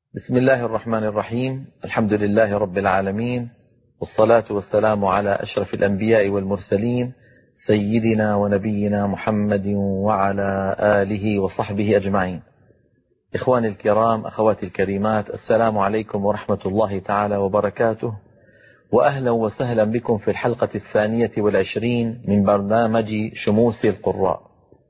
بسم الله الرحمن الرحيم. الحمد لله رب العالمين، والصلاة والسلام على أشرف الأنبياء والمرسلين سيدنا ونبينا محمد وعلى آله وصحبه أجمعين. إخواني الكرام، أخواتي الكريمات، السلام عليكم ورحمة الله تعالى وبركاته، وأهلا وسهلا بكم في الحلقة 22 من برنامج شموس القراء.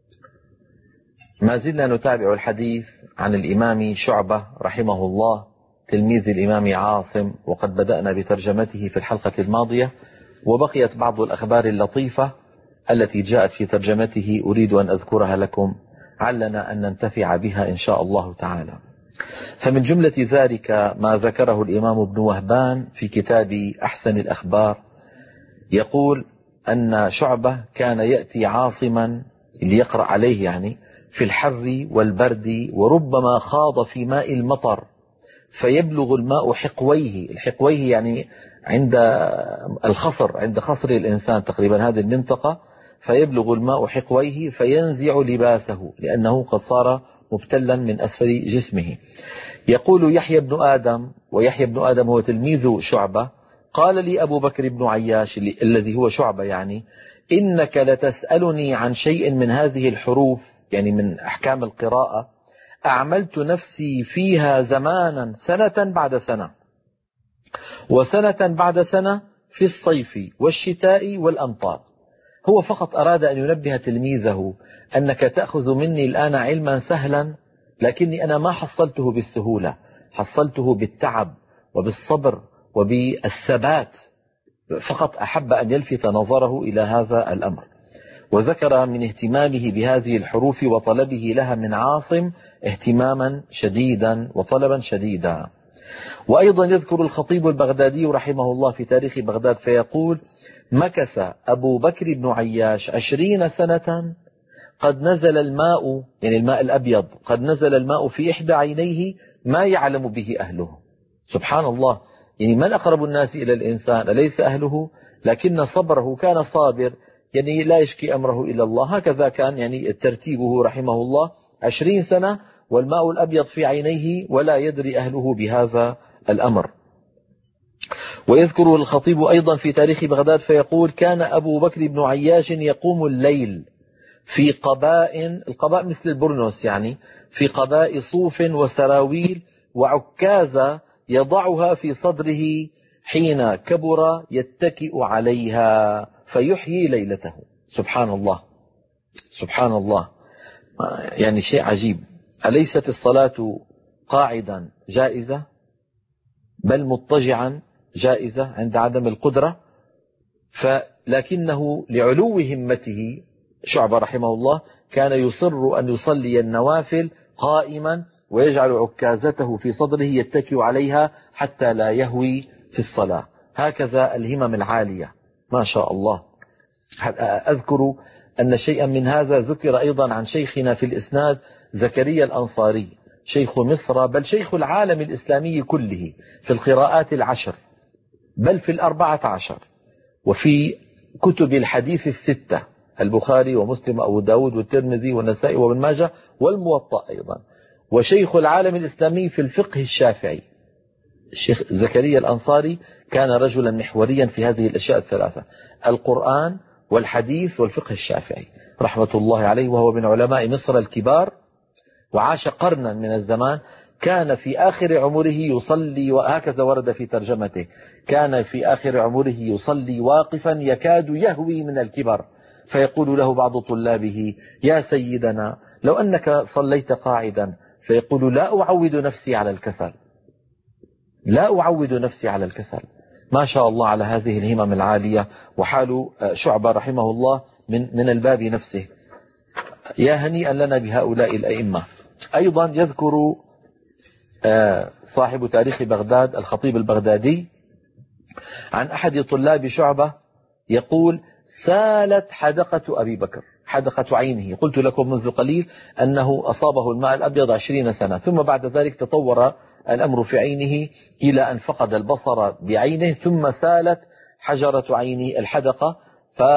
ما زلنا نتابع الحديث عن الإمام شعبة رحمه الله تلميذ الإمام عاصم، وقد بدأنا بترجمته في الحلقة الماضية، وبقيت بعض الأخبار اللطيفة التي جاءت في ترجمته أريد أن أذكرها لكم علنا أن ننتفع بها إن شاء الله تعالى. فمن جملة ذلك ما ذكره الإمام ابن وهبان في كتاب أحسن الأخبار، يقول أن شعبة كان يأتي عاصما ليقرأ عليه يعني في الحر والبرد، وربما خاض في ماء المطر فيبلغ الماء حقويه. الحقويه يعني عند الخصر، عند خصر الإنسان تقريبا هذه المنطقة، فيبلغ الماء حقويه فينزع لباسه لأنه قد صار مبتلا من أسفل جسمه. يقول يحيى بن آدم، ويحيى بن آدم هو تلميذ شعبة، قال لي أبو بكر بن عياش الذي هو شعبة يعني: إنك لتسألني عن شيء من هذه الحروف، يعني من أحكام القراءة، أعملت نفسي فيها زمانا سنة بعد سنة وسنة بعد سنة في الصيف والشتاء والأمطار. هو فقط أراد أن ينبه تلميذه أنك تأخذ مني الآن علما سهلا، لكني أنا ما حصلته بالسهولة، حصلته بالتعب وبالصبر وبالثبات. فقط أحب أن يلفت نظره إلى هذا الأمر، وذكر من اهتمامه بهذه الحروف وطلبه لها من عاصم اهتماما شديدا وطلبا شديدا. وأيضا يذكر الخطيب البغدادي رحمه الله في تاريخ بغداد فيقول: مكث أبو بكر بن عياش 20 سنة قد نزل الماء، يعني الماء الأبيض، قد نزل الماء في إحدى عينيه ما يعلم به أهله. سبحان الله، يعني من أقرب الناس إلى الإنسان أليس أهله؟ لكن صبره كان صابر، يعني لا يشكي أمره إلى الله. هكذا كان يعني ترتيبه رحمه الله، 20 سنة والماء الأبيض في عينيه ولا يدري أهله بهذا الأمر. ويذكر الخطيب أيضا في تاريخ بغداد فيقول: كان أبو بكر بن عياش يقوم الليل في قباء، القباء مثل البرنوس يعني، في قباء صوف وسراويل وعكازة يضعها في صدره، حين كبر يتكئ عليها فيحيي ليلته. سبحان الله، سبحان الله، يعني شيء عجيب. أليست الصلاة قاعدا جائزة، بل مضطجعا جائزة عند عدم القدرة؟ لكنه لعلو همته شعبة رحمه الله كان يصر أن يصلي النوافل قائما، ويجعل عكازته في صدره يتكئ عليها حتى لا يهوي في الصلاة. هكذا الهمم العالية ما شاء الله. أذكر أن شيئا من هذا ذكر أيضا عن شيخنا في الإسناد زكريا الأنصاري، شيخ مصر بل شيخ العالم الإسلامي كله في القراءات 10، بل في 14، وفي كتب الحديث 6: البخاري ومسلم وأبو داود والترمذي والنسائي وابن ماجه والموطأ أيضا. وشيخ العالم الإسلامي في الفقه الشافعي. الشيخ زكريا الأنصاري كان رجلا محوريا في هذه الأشياء الثلاثة: القرآن والحديث والفقه الشافعي رحمة الله عليه، وهو من علماء مصر الكبار، وعاش قرنا من الزمان. كان في آخر عمره يصلي، وهكذا ورد في ترجمته، كان في آخر عمره يصلي واقفا يكاد يهوي من الكبر، فيقول له بعض طلابه: يا سيدنا لو أنك صليت قاعدا، فيقول: لا أعود نفسي على الكسل، لا أعود نفسي على الكسل. ما شاء الله على هذه الهمم العالية. وحال شعبة رحمه الله من الباب نفسه. يا هنيئا لنا بهؤلاء الأئمة. أيضا يذكر صاحب تاريخ بغداد الخطيب البغدادي عن أحد طلاب شعبة يقول: سالت حدقة أبي بكر، حدقة عينه. قلت لكم منذ قليل أنه أصابه الماء الأبيض 20 سنة، ثم بعد ذلك تطور الأمر في عينه إلى أن فقد البصر بعينه، ثم سالت حجرة عينه الحدقة،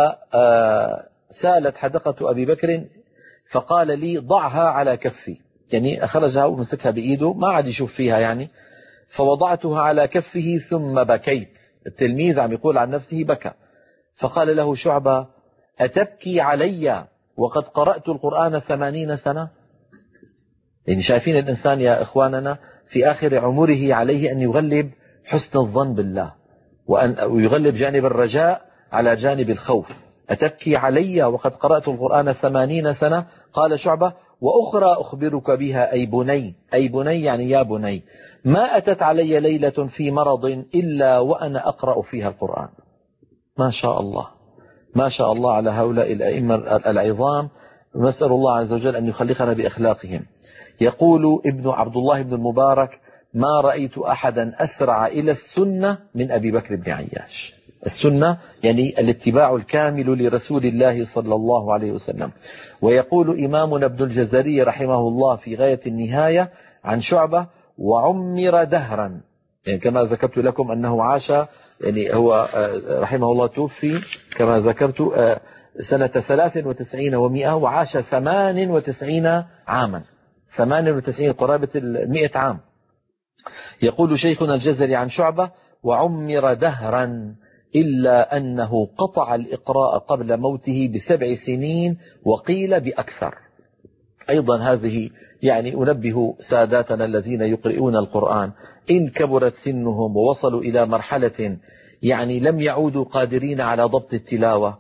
فسالت حدقة أبي بكر، فقال لي: ضعها على كفي، يعني أخرجها ومسكها بإيده ما عاد يشوف فيها يعني. فوضعتها على كفه ثم بكيت. التلميذ عم يقول عن نفسه بكى. فقال له شعبة: أتبكي علي وقد قرأت القرآن 80 سنة؟ يعني شايفين الإنسان يا إخواننا في آخر عمره عليه أن يغلب حسن الظن بالله، وأن يغلب جانب الرجاء على جانب الخوف. أتبكي علي وقد قرأت القرآن 80 سنة؟ قال شعبة: وأخرى أخبرك بها أي بني. أي بني يعني يا بني، ما أتت علي ليلة في مرض إلا وأنا أقرأ فيها القرآن. ما شاء الله، ما شاء الله على هؤلاء الأئمة العظام. نسأل الله عز وجل أن يخلقنا بأخلاقهم. يقول ابن عبد الله بن المبارك: ما رأيت أحدا أسرع إلى السنة من أبي بكر بن عياش. السنة يعني الاتباع الكامل لرسول الله صلى الله عليه وسلم. ويقول إمامنا ابن الجزري رحمه الله في غاية النهاية عن شعبة: وعمر دهرا، يعني كما ذكرت لكم أنه عاش، يعني هو رحمه الله توفي كما ذكرت سنة 93 و100، وعاش 98 عاما، 98 قرابة 100 عام. يقول شيخنا الجزري عن شعبة: وعمر دهرا إلا أنه قطع الإقراء قبل موته ب7 سنين وقيل بأكثر. أيضا هذه يعني أنبه ساداتنا الذين يقرؤون القرآن إن كبرت سنهم ووصلوا إلى مرحلة يعني لم يعودوا قادرين على ضبط التلاوة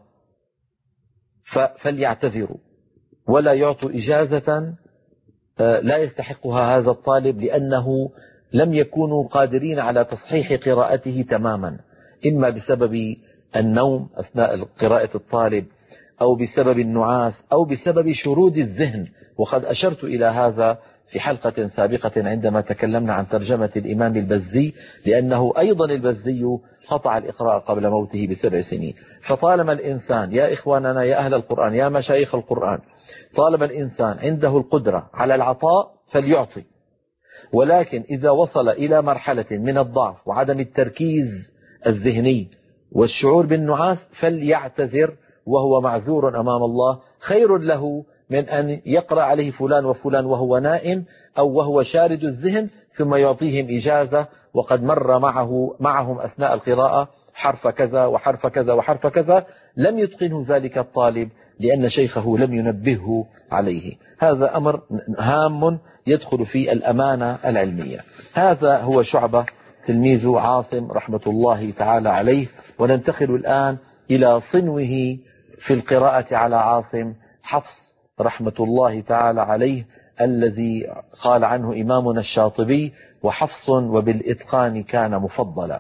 فليعتذروا ولا يعطوا إجازة لا يستحقها هذا الطالب، لأنه لم يكونوا قادرين على تصحيح قراءته تماما، إما بسبب النوم أثناء قراءة الطالب، أو بسبب النعاس، أو بسبب شرود الذهن. وقد أشرت إلى هذا في حلقة سابقة عندما تكلمنا عن ترجمة الإمام البزي، لأنه أيضا البزي قطع الإقراء قبل موته ب7 سنين. فطالما الإنسان يا إخواننا يا أهل القرآن يا مشايخ القرآن، طالما الإنسان عنده القدرة على العطاء فليعطي، ولكن إذا وصل إلى مرحلة من الضعف وعدم التركيز الذهني والشعور بالنعاس فليعتذر، وهو معذور أمام الله. خير له من أن يقرأ عليه فلان وفلان وهو نائم أو وهو شارد الذهن ثم يعطيهم إجازة وقد مر معهم أثناء القراءة حرف كذا وحرف كذا وحرف كذا، لم يتقنه ذلك الطالب لأن شيخه لم ينبهه عليه. هذا أمر هام يدخل في الأمانة العلمية. هذا هو شعبة تلميذ عاصم رحمة الله تعالى عليه. وننتقل الآن إلى صنوه في القراءة على عاصم، حفص رحمة الله تعالى عليه، الذي قال عنه إمامنا الشاطبي: وحفص وبالإتقان كان مفضلا.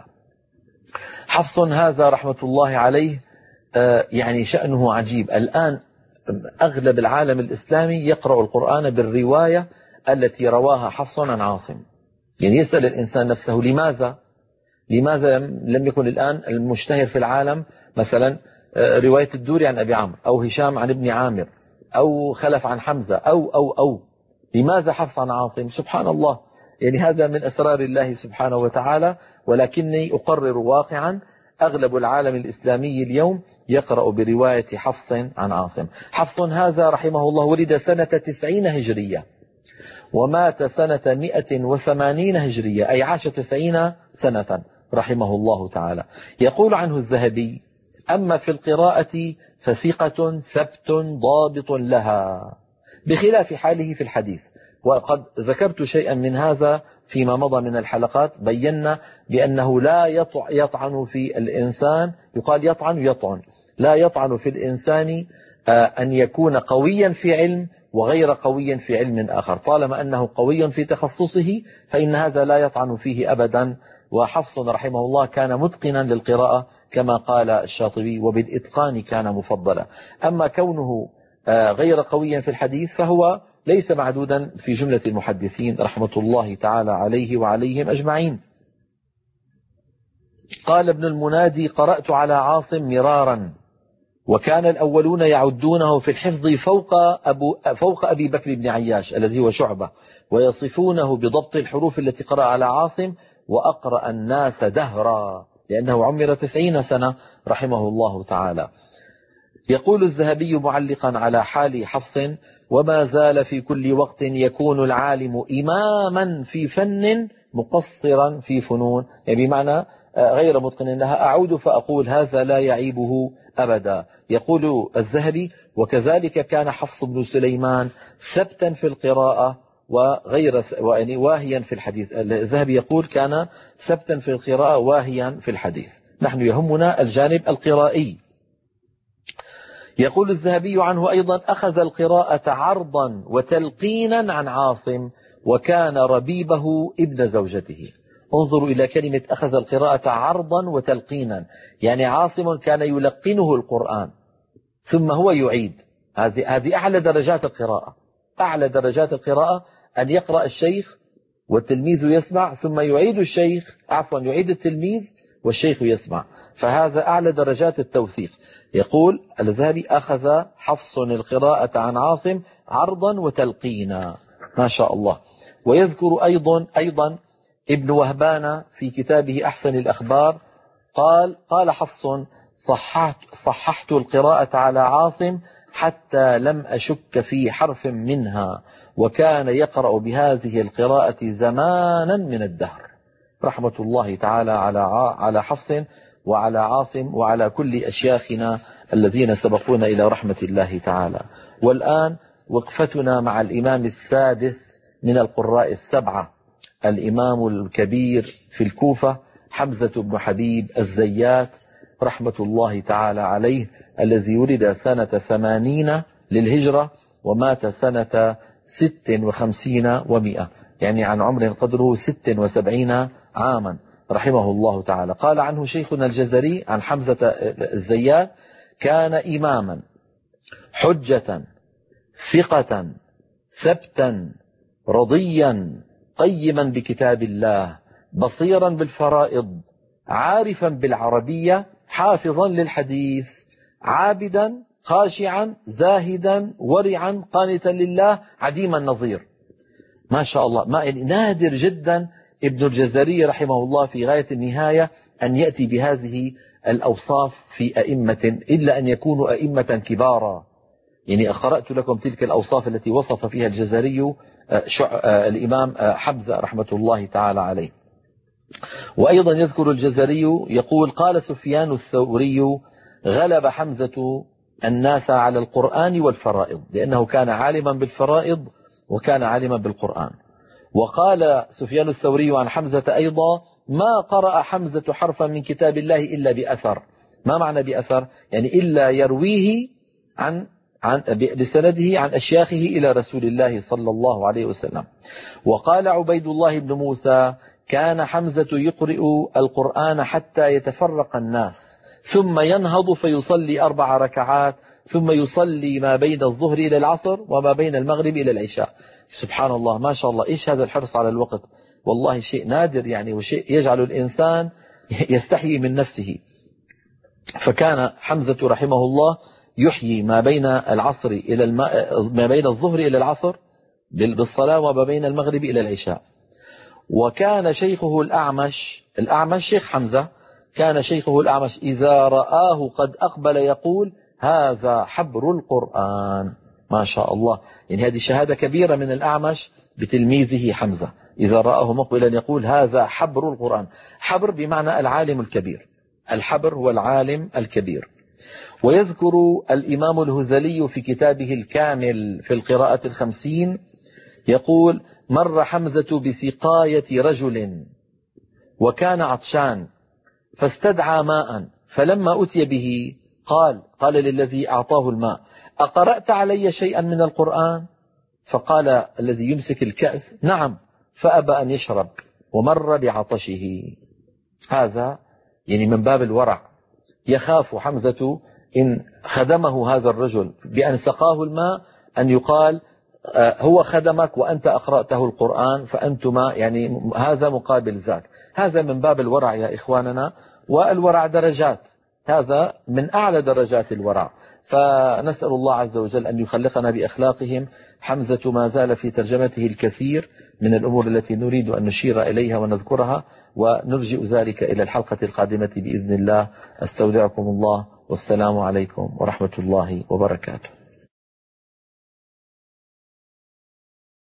حفص هذا رحمة الله عليه يعني شأنه عجيب. الآن أغلب العالم الإسلامي يقرأ القرآن بالرواية التي رواها حفص عن عاصم. يعني يسأل الإنسان نفسه لماذا لم يكن الآن المشتهر في العالم مثلا رواية الدوري عن أبي عمرو، أو هشام عن ابن عامر، أو خلف عن حمزة، أو لماذا حفص عن عاصم؟ سبحان الله، يعني هذا من أسرار الله سبحانه وتعالى. ولكني أقرر واقعا أغلب العالم الإسلامي اليوم يقرأ برواية حفص عن عاصم. حفص هذا رحمه الله ولد سنة 90 هجرية ومات سنة 180 هجرية، أي عاش 90 سنة رحمه الله تعالى. يقول عنه الذهبي: أما في القراءة فثقة ثبت ضابط لها، بخلاف حاله في الحديث. وقد ذكرت شيئا من هذا فيما مضى من الحلقات، بينا بأنه لا يطعن في الإنسان، يقال يطعن، لا يطعن في الإنسان أن يكون قويا في علم وغير قوي في علم آخر، طالما أنه قوي في تخصصه فإن هذا لا يطعن فيه أبدا. وحفص رحمه الله كان متقنا للقراءة كما قال الشاطبي: وبالإتقان كان مفضلا. أما كونه غير قويا في الحديث فهو ليس معدودا في جملة المحدثين رحمة الله تعالى عليه وعليهم أجمعين. قال ابن المنادي: قرأت على عاصم مرارا، وكان الأولون يعدونه في الحفظ فوق أبي بكر بن عياش الذي هو شعبة، ويصفونه بضبط الحروف التي قرأ على عاصم، وأقرأ الناس دهرا، لأنه عمر 90 سنة رحمه الله تعالى. يقول الذهبي معلقا على حال حفص: وما زال في كل وقت يكون العالم إماما في فن مقصرا في فنون، يعني بمعنى غير متقن لها. أعود فأقول هذا لا يعيبه أبدا. يقول الذهبي: وكذلك كان حفص بن سليمان ثبتا في القراءة وغير يعني واهيا في الحديث. الذهبي يقول كان ثبتا في القراءة واهيا في الحديث. نحن يهمنا الجانب القرائي. يقول الذهبي عنه أيضا: أخذ القراءة عرضا وتلقينا عن عاصم، وكان ربيبه ابن زوجته. انظروا إلى كلمة أخذ القراءة عرضا وتلقينا، يعني عاصم كان يلقنه القرآن ثم هو يعيد. هذه أعلى درجات القراءة. أعلى درجات القراءة أن يقرأ الشيخ والتلميذ يسمع، ثم يعيد الشيخ يعيد التلميذ والشيخ يسمع. فهذا أعلى درجات التوثيق. يقول الذهبي: أخذ حفص القراءة عن عاصم عرضا وتلقينا. ما شاء الله. ويذكر أيضا ابن وهبان في كتابه أحسن الأخبار قال حفص: صححت القراءة على عاصم حتى لم أشك في حرف منها، وكان يقرأ بهذه القراءة زمانا من الدهر. رحمة الله تعالى على حفص وعلى عاصم وعلى كل أشياخنا الذين سبقونا إلى رحمة الله تعالى. والآن وقفتنا مع الإمام السادس من القراء السبعة، الإمام الكبير في الكوفة حمزة بن حبيب الزيات رحمة الله تعالى عليه، الذي ولد سنة 80 للهجرة ومات سنة 56 و100، يعني عن عمر قدره 76 عاما رحمه الله تعالى. قال عنه شيخنا الجزري عن حمزة الزيات: كان إماما حجة ثقة ثبتا رضيا قيما بكتاب الله بصيرا بالفرائض عارفا بالعربية حافظا للحديث عابدا خاشعا زاهدا ورعا قانتا لله عديم النظير. ما شاء الله. نادر جدا ابن الجزري رحمه الله في غاية النهاية أن يأتي بهذه الأوصاف في أئمة، إلا أن يكونوا أئمة كبارا. يعني قرأت لكم تلك الأوصاف التي وصف فيها الجزري الإمام حمزة رحمة الله تعالى عليه. وأيضا يذكر الجزري يقول: قال سفيان الثوري: غلب حمزة الناس على القرآن والفرائض، لأنه كان عالما بالفرائض وكان عالما بالقرآن. وقال سفيان الثوري عن حمزة أيضا: ما قرأ حمزة حرفا من كتاب الله إلا بأثر. ما معنى بأثر؟ يعني إلا يرويه بسنده عن أشياخه إلى رسول الله صلى الله عليه وسلم. وقال عبيد الله بن موسى: كان حمزة يقرئ القرآن حتى يتفرق الناس، ثم ينهض فيصلي 4 ركعات، ثم يصلي ما بين الظهر إلى العصر وما بين المغرب إلى العشاء. سبحان الله، ما شاء الله. إيش هذا الحرص على الوقت؟ والله شيء نادر يعني، وشيء يجعل الإنسان يستحيي من نفسه. فكان حمزة رحمه الله يحيي ما بين العصر إلى ما بين الظهر إلى العصر بالصلاة، وما بين المغرب إلى العشاء. وكان شيخه الأعمش شيخ حمزة، كان شيخه الأعمش إذا رآه قد أقبل يقول: هذا حبر القرآن. ما شاء الله. يعني هذه شهادة كبيرة من الأعمش بتلميذه حمزة، إذا رآه مقبلا يقول: هذا حبر القرآن. حبر بمعنى العالم الكبير، الحبر هو العالم الكبير. ويذكر الإمام الهذلي في كتابه الكامل في القراءة 50 يقول: مر حمزة بسقاية رجل وكان عطشان فاستدعى ماء، فلما أتي به قال للذي أعطاه الماء: أقرأت علي شيئا من القرآن؟ فقال الذي يمسك الكأس: نعم، فأبى أن يشرب ومر بعطشه. هذا يعني من باب الورع. يخاف حمزة إن خدمه هذا الرجل بأن سقاه الماء أن يقال: هو خدمك وأنت أقرأته القرآن، فأنتما يعني هذا مقابل ذاك. هذا من باب الورع يا إخواننا، والورع درجات، هذا من أعلى درجات الورع. فنسأل الله عز وجل أن يخلقنا بأخلاقهم. حمزة ما زال في ترجمته الكثير من الأمور التي نريد أن نشير إليها ونذكرها، ونرجئ ذلك إلى الحلقة القادمة بإذن الله. أستودعكم الله، والسلام عليكم ورحمة الله وبركاته.